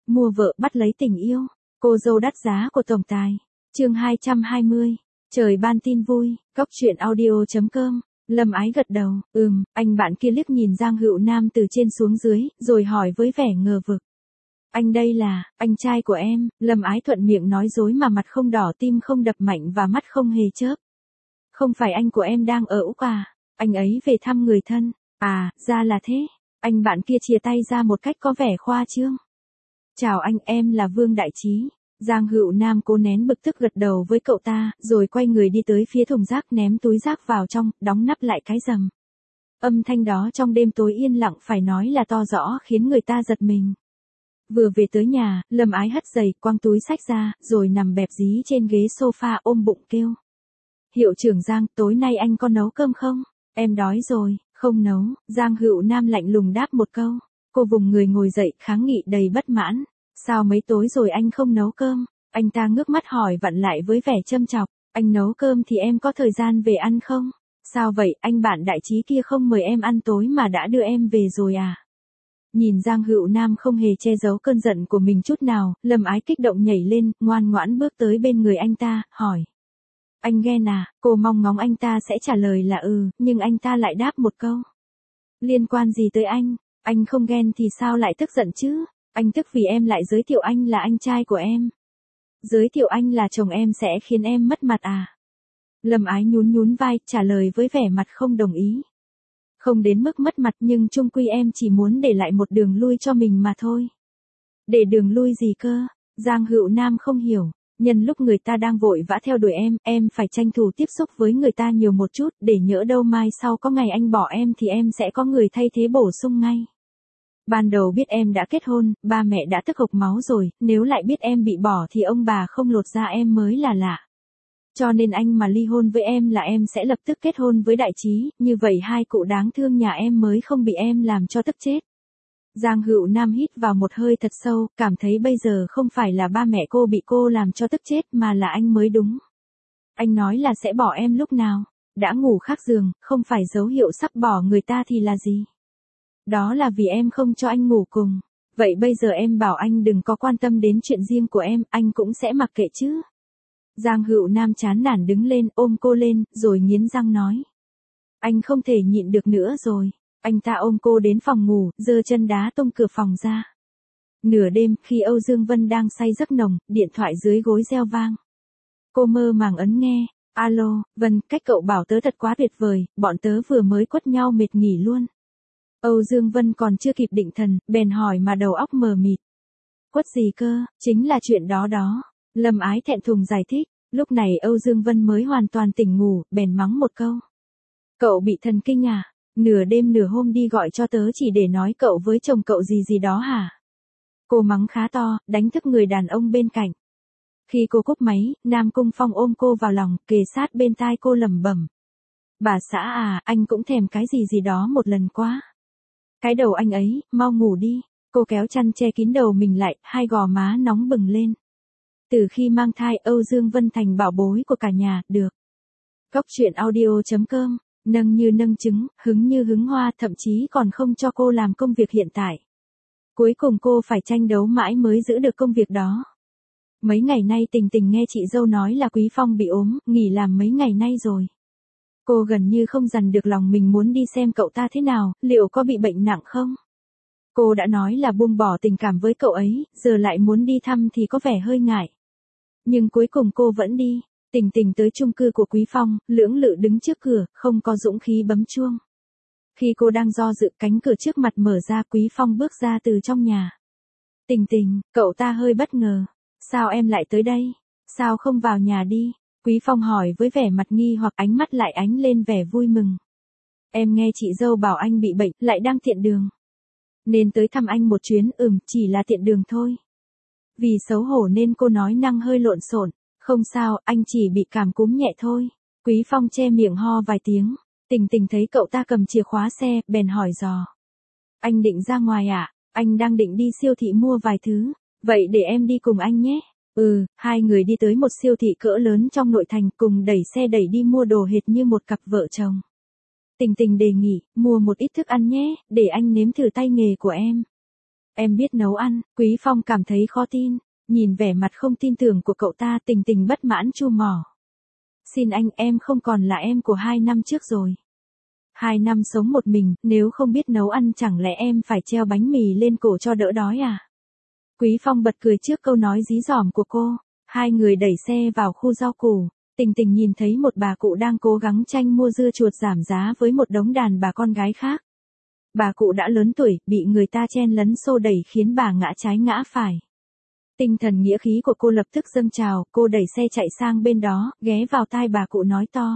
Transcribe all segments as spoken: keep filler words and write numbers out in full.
mua vợ bắt lấy tình yêu. Cô dâu đắt giá của tổng tài. Chương hai trăm hai mươi. Trời ban tin vui. Cóc truyện audio chấm com. Lâm Ái gật đầu. Ừm, anh bạn kia liếc nhìn Giang Hữu Nam từ trên xuống dưới, rồi hỏi với vẻ ngờ vực. Anh đây là, anh trai của em. Lâm Ái thuận miệng nói dối mà mặt không đỏ tim không đập mạnh và mắt không hề chớp. Không phải anh của em đang ở Úc à? Anh ấy về thăm người thân. À, ra là thế. Anh bạn kia chìa tay ra một cách có vẻ khoa trương. Chào anh, em là Vương Đại Trí. Giang Hữu Nam cố nén bực tức gật đầu với cậu ta, rồi quay người đi tới phía thùng rác ném túi rác vào trong, đóng nắp lại cái rầm. Âm thanh đó trong đêm tối yên lặng phải nói là to rõ khiến người ta giật mình. Vừa về tới nhà, Lâm Ái hất giày, quăng túi xách ra, rồi nằm bẹp dí trên ghế sofa ôm bụng kêu. Hiệu trưởng Giang, tối nay anh có nấu cơm không? Em đói rồi, không nấu. Giang Hữu Nam lạnh lùng đáp một câu. Cô vùng người ngồi dậy, kháng nghị đầy bất mãn. Sao mấy tối rồi anh không nấu cơm? Anh ta ngước mắt hỏi vặn lại với vẻ châm chọc. Anh nấu cơm thì em có thời gian về ăn không? Sao vậy, anh bạn Đại Trí kia không mời em ăn tối mà đã đưa em về rồi à? Nhìn Giang Hữu Nam không hề che giấu cơn giận của mình chút nào, Lâm Ái kích động nhảy lên, ngoan ngoãn bước tới bên người anh ta, hỏi. Anh ghen à? Cô mong ngóng anh ta sẽ trả lời là ừ, nhưng anh ta lại đáp một câu. Liên quan gì tới anh? Anh không ghen thì sao lại tức giận chứ? Anh tức vì em lại giới thiệu anh là anh trai của em. Giới thiệu anh là chồng em sẽ khiến em mất mặt à? Lâm Ái nhún nhún vai, trả lời với vẻ mặt không đồng ý. Không đến mức mất mặt nhưng chung quy em chỉ muốn để lại một đường lui cho mình mà thôi. Để đường lui gì cơ? Giang Hữu Nam không hiểu. Nhân lúc người ta đang vội vã theo đuổi em, em phải tranh thủ tiếp xúc với người ta nhiều một chút, để nhỡ đâu mai sau có ngày anh bỏ em thì em sẽ có người thay thế bổ sung ngay. Ban đầu biết em đã kết hôn, ba mẹ đã tức hộc máu rồi, nếu lại biết em bị bỏ thì ông bà không lột ra em mới là lạ. Cho nên anh mà ly hôn với em là em sẽ lập tức kết hôn với Đại Trí, như vậy hai cụ đáng thương nhà em mới không bị em làm cho tức chết. Giang Hữu Nam hít vào một hơi thật sâu, cảm thấy bây giờ không phải là ba mẹ cô bị cô làm cho tức chết mà là anh mới đúng. Anh nói là sẽ bỏ em lúc nào? Đã ngủ khác giường, không phải dấu hiệu sắp bỏ người ta thì là gì? Đó là vì em không cho anh ngủ cùng. Vậy bây giờ em bảo anh đừng có quan tâm đến chuyện riêng của em, anh cũng sẽ mặc kệ chứ? Giang Hữu Nam chán nản đứng lên, ôm cô lên, rồi nghiến răng nói. Anh không thể nhịn được nữa rồi. Anh ta ôm cô đến phòng ngủ, giơ chân đá tung cửa phòng ra. Nửa đêm, khi Âu Dương Vân đang say giấc nồng, điện thoại dưới gối reo vang. Cô mơ màng ấn nghe. Alo, Vân, cách cậu bảo tớ thật quá tuyệt vời, bọn tớ vừa mới quất nhau mệt nghỉ luôn. Âu Dương Vân còn chưa kịp định thần, bèn hỏi mà đầu óc mờ mịt. Quất gì cơ? Chính là chuyện đó đó. Lâm Ái thẹn thùng giải thích. Lúc này Âu Dương Vân mới hoàn toàn tỉnh ngủ, bèn mắng một câu. Cậu bị thần kinh à? Nửa đêm nửa hôm đi gọi cho tớ chỉ để nói cậu với chồng cậu gì gì đó hả? Cô mắng khá to, đánh thức người đàn ông bên cạnh. Khi cô cúp máy, Nam Cung Phong ôm cô vào lòng, kề sát bên tai cô lẩm bẩm. Bà xã à, anh cũng thèm cái gì gì đó một lần quá. Cái đầu anh ấy, mau ngủ đi. Cô kéo chăn che kín đầu mình lại, hai gò má nóng bừng lên. Từ khi mang thai, Âu Dương Vân thành bảo bối của cả nhà, được. Cóc truyện audio chấm com. Nâng như nâng trứng, hứng như hứng hoa, thậm chí còn không cho cô làm công việc hiện tại. Cuối cùng cô phải tranh đấu mãi mới giữ được công việc đó. Mấy ngày nay Tình Tình nghe chị dâu nói là Quý Phong bị ốm, nghỉ làm mấy ngày nay rồi. Cô gần như không dằn được lòng mình muốn đi xem cậu ta thế nào, liệu có bị bệnh nặng không? Cô đã nói là buông bỏ tình cảm với cậu ấy, giờ lại muốn đi thăm thì có vẻ hơi ngại. Nhưng cuối cùng cô vẫn đi. Tình Tình tới chung cư của Quý Phong, lưỡng lự đứng trước cửa, không có dũng khí bấm chuông. Khi cô đang do dự, cánh cửa trước mặt mở ra, Quý Phong bước ra từ trong nhà. Tình Tình, cậu ta hơi bất ngờ. Sao em lại tới đây? Sao không vào nhà đi? Quý Phong hỏi với vẻ mặt nghi hoặc, ánh mắt lại ánh lên vẻ vui mừng. Em nghe chị dâu bảo anh bị bệnh, lại đang tiện đường. Nên tới thăm anh một chuyến, ừm, chỉ là tiện đường thôi. Vì xấu hổ nên cô nói năng hơi lộn xộn. Không sao, anh chỉ bị cảm cúm nhẹ thôi. Quý Phong che miệng ho vài tiếng. Tình Tình thấy cậu ta cầm chìa khóa xe, bèn hỏi dò. Anh định ra ngoài à? Anh đang định đi siêu thị mua vài thứ. Vậy để em đi cùng anh nhé. Ừ, hai người đi tới một siêu thị cỡ lớn trong nội thành, cùng đẩy xe đẩy đi mua đồ hệt như một cặp vợ chồng. Tình Tình đề nghị, mua một ít thức ăn nhé, để anh nếm thử tay nghề của em. Em biết nấu ăn, Quý Phong cảm thấy khó tin, nhìn vẻ mặt không tin tưởng của cậu ta, Tình Tình bất mãn chu mỏ. Xin anh, em không còn là em của hai năm trước rồi. Hai năm sống một mình, nếu không biết nấu ăn chẳng lẽ em phải treo bánh mì lên cổ cho đỡ đói à? Quý Phong bật cười trước câu nói dí dỏm của cô. Hai người đẩy xe vào khu rau củ. Tình Tình nhìn thấy một bà cụ đang cố gắng tranh mua dưa chuột giảm giá với một đống đàn bà con gái khác. Bà cụ đã lớn tuổi, bị người ta chen lấn xô đẩy khiến bà ngã trái ngã phải. Tinh thần nghĩa khí của cô lập tức dâng trào, cô đẩy xe chạy sang bên đó, ghé vào tai bà cụ nói to.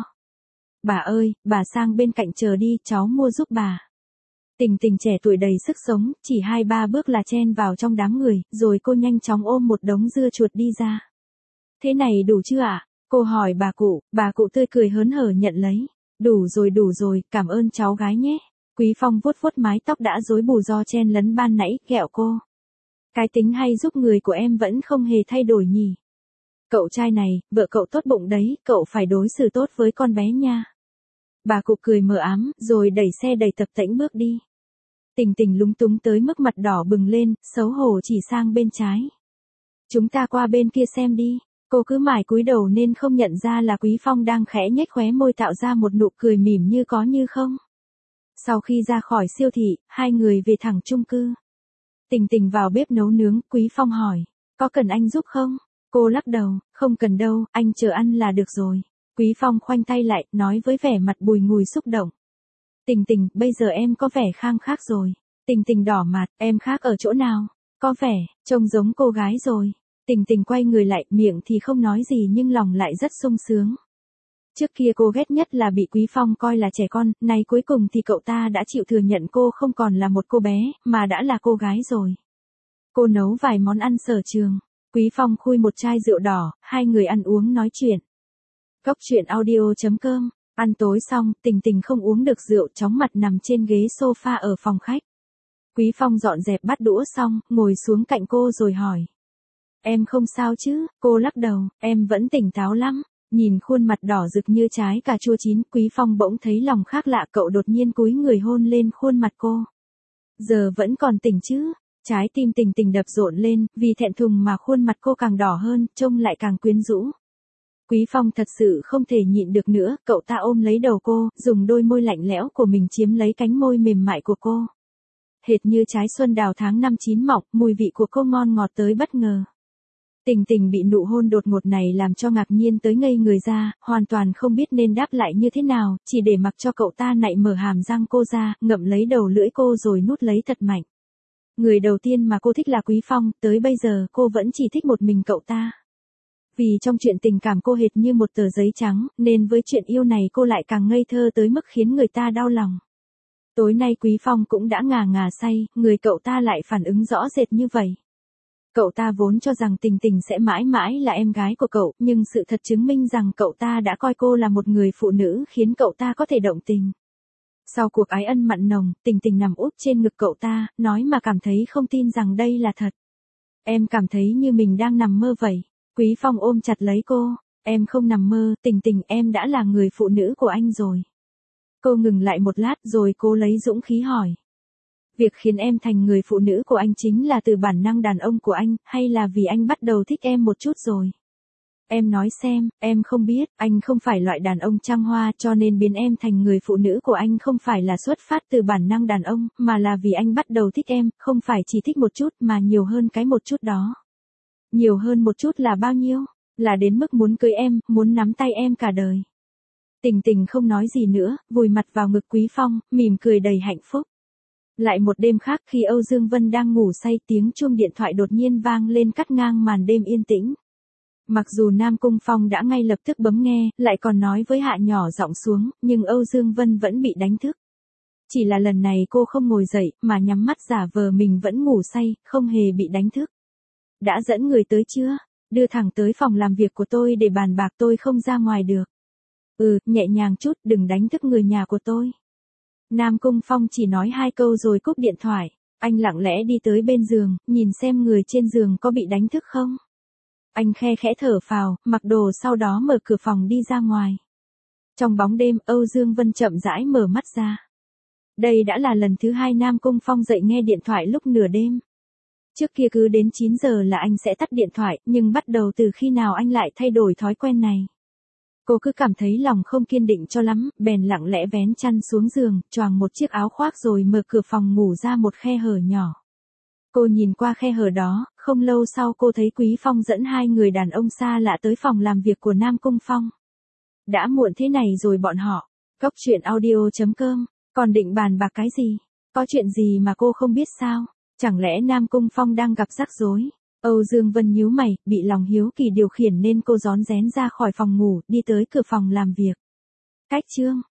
Bà ơi, bà sang bên cạnh chờ đi, cháu mua giúp bà. Tình Tình trẻ tuổi đầy sức sống, chỉ hai ba bước là chen vào trong đám người, rồi cô nhanh chóng ôm một đống dưa chuột đi ra. Thế này đủ chưa ạ? Cô hỏi bà cụ, bà cụ tươi cười hớn hở nhận lấy. Đủ rồi đủ rồi, cảm ơn cháu gái nhé. Quý Phong vuốt vuốt mái tóc đã rối bù do chen lấn ban nãy, ghẹo cô. Cái tính hay giúp người của em vẫn không hề thay đổi nhỉ. Cậu trai này, vợ cậu tốt bụng đấy, cậu phải đối xử tốt với con bé nha. Bà cụ cười mờ ám, rồi đẩy xe đầy tập tễnh bước đi. Tình Tình lúng túng tới mức mặt đỏ bừng lên, xấu hổ chỉ sang bên trái. Chúng ta qua bên kia xem đi. Cô cứ mải cúi đầu nên không nhận ra là Quý Phong đang khẽ nhếch khóe môi tạo ra một nụ cười mỉm như có như không. Sau khi ra khỏi siêu thị, hai người về thẳng chung cư. Tình Tình vào bếp nấu nướng, Quý Phong hỏi, có cần anh giúp không? Cô lắc đầu, không cần đâu, anh chờ ăn là được rồi. Quý Phong khoanh tay lại, nói với vẻ mặt bùi ngùi xúc động. Tình Tình, bây giờ em có vẻ khang khác rồi. Tình Tình đỏ mặt, em khác ở chỗ nào? Có vẻ, trông giống cô gái rồi. Tình Tình quay người lại, miệng thì không nói gì nhưng lòng lại rất sung sướng. Trước kia cô ghét nhất là bị Quý Phong coi là trẻ con, nay cuối cùng thì cậu ta đã chịu thừa nhận cô không còn là một cô bé, mà đã là cô gái rồi. Cô nấu vài món ăn sở trường. Quý Phong khui một chai rượu đỏ, hai người ăn uống nói chuyện. Góc truyện audio chấm com. Ăn tối xong, Tình Tình không uống được rượu, chóng mặt nằm trên ghế sofa ở phòng khách. Quý Phong dọn dẹp bát đũa xong, ngồi xuống cạnh cô rồi hỏi. Em không sao chứ? Cô lắc đầu, em vẫn tỉnh táo lắm. Nhìn khuôn mặt đỏ rực như trái cà chua chín, Quý Phong bỗng thấy lòng khác lạ, cậu đột nhiên cúi người hôn lên khuôn mặt cô. Giờ vẫn còn tỉnh chứ? Trái tim Tình Tình đập rộn lên, vì thẹn thùng mà khuôn mặt cô càng đỏ hơn, trông lại càng quyến rũ. Quý Phong thật sự không thể nhịn được nữa, cậu ta ôm lấy đầu cô, dùng đôi môi lạnh lẽo của mình chiếm lấy cánh môi mềm mại của cô. Hệt như trái xuân đào tháng năm chín mọng, mùi vị của cô ngon ngọt tới bất ngờ. Tình Tình bị nụ hôn đột ngột này làm cho ngạc nhiên tới ngây người ra, hoàn toàn không biết nên đáp lại như thế nào, chỉ để mặc cho cậu ta nạy mở hàm răng cô ra, ngậm lấy đầu lưỡi cô rồi nút lấy thật mạnh. Người đầu tiên mà cô thích là Quý Phong, tới bây giờ cô vẫn chỉ thích một mình cậu ta. Vì trong chuyện tình cảm cô hệt như một tờ giấy trắng, nên với chuyện yêu này cô lại càng ngây thơ tới mức khiến người ta đau lòng. Tối nay Quý Phong cũng đã ngà ngà say, người cậu ta lại phản ứng rõ rệt như vậy. Cậu ta vốn cho rằng Tình Tình sẽ mãi mãi là em gái của cậu, nhưng sự thật chứng minh rằng cậu ta đã coi cô là một người phụ nữ khiến cậu ta có thể động tình. Sau cuộc ái ân mặn nồng, Tình Tình nằm úp trên ngực cậu ta, nói mà cảm thấy không tin rằng đây là thật. Em cảm thấy như mình đang nằm mơ vậy. Quý Phong ôm chặt lấy cô. Em không nằm mơ, Tình Tình, em đã là người phụ nữ của anh rồi. Cô ngừng lại một lát rồi cô lấy dũng khí hỏi. Việc khiến em thành người phụ nữ của anh chính là từ bản năng đàn ông của anh, hay là vì anh bắt đầu thích em một chút rồi? Em nói xem, em không biết, anh không phải loại đàn ông trăng hoa, cho nên biến em thành người phụ nữ của anh không phải là xuất phát từ bản năng đàn ông, mà là vì anh bắt đầu thích em, không phải chỉ thích một chút mà nhiều hơn cái một chút đó. Nhiều hơn một chút là bao nhiêu? Là đến mức muốn cưới em, muốn nắm tay em cả đời. Tình Tình không nói gì nữa, vùi mặt vào ngực Quý Phong, mỉm cười đầy hạnh phúc. Lại một đêm khác, khi Âu Dương Vân đang ngủ say, tiếng chuông điện thoại đột nhiên vang lên cắt ngang màn đêm yên tĩnh. Mặc dù Nam Cung Phong đã ngay lập tức bấm nghe, lại còn nói với Hạ nhỏ giọng xuống, nhưng Âu Dương Vân vẫn bị đánh thức. Chỉ là lần này cô không ngồi dậy, mà nhắm mắt giả vờ mình vẫn ngủ say, không hề bị đánh thức. Đã dẫn người tới chưa? Đưa thẳng tới phòng làm việc của tôi để bàn bạc, tôi không ra ngoài được. Ừ, nhẹ nhàng chút, đừng đánh thức người nhà của tôi. Nam Cung Phong chỉ nói hai câu rồi cúp điện thoại. Anh lặng lẽ đi tới bên giường, nhìn xem người trên giường có bị đánh thức không. Anh khe khẽ thở phào, mặc đồ sau đó mở cửa phòng đi ra ngoài. Trong bóng đêm, Âu Dương Vân chậm rãi mở mắt ra. Đây đã là lần thứ hai Nam Cung Phong dậy nghe điện thoại lúc nửa đêm. Trước kia cứ đến chín giờ là anh sẽ tắt điện thoại, nhưng bắt đầu từ khi nào anh lại thay đổi thói quen này? Cô cứ cảm thấy lòng không kiên định cho lắm, bèn lặng lẽ vén chăn xuống giường, choàng một chiếc áo khoác rồi mở cửa phòng ngủ ra một khe hở nhỏ. Cô nhìn qua khe hở đó, không lâu sau cô thấy Quý Phong dẫn hai người đàn ông xa lạ tới phòng làm việc của Nam Cung Phong. Đã muộn thế này rồi bọn họ. Cốc truyện audio chấm com, còn định bàn bạc cái gì? Có chuyện gì mà cô không biết sao? Chẳng lẽ Nam Cung Phong đang gặp rắc rối? Âu Dương Vân nhíu mày, bị lòng hiếu kỳ điều khiển nên cô rón rén ra khỏi phòng ngủ, đi tới cửa phòng làm việc. Cách chương